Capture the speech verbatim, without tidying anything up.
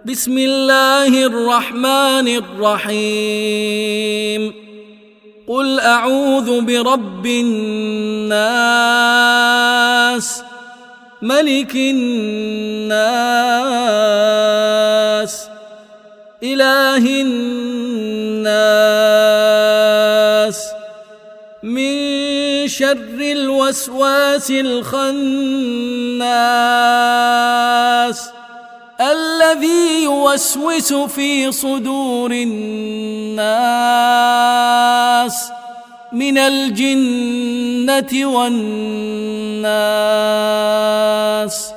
بسم الله الرحمن الرحيم قل أعوذ برب الناس ملك الناس إله الناس من شر الوسواس الخناس الذي يوسوس في صدور الناس من الجنة والناس.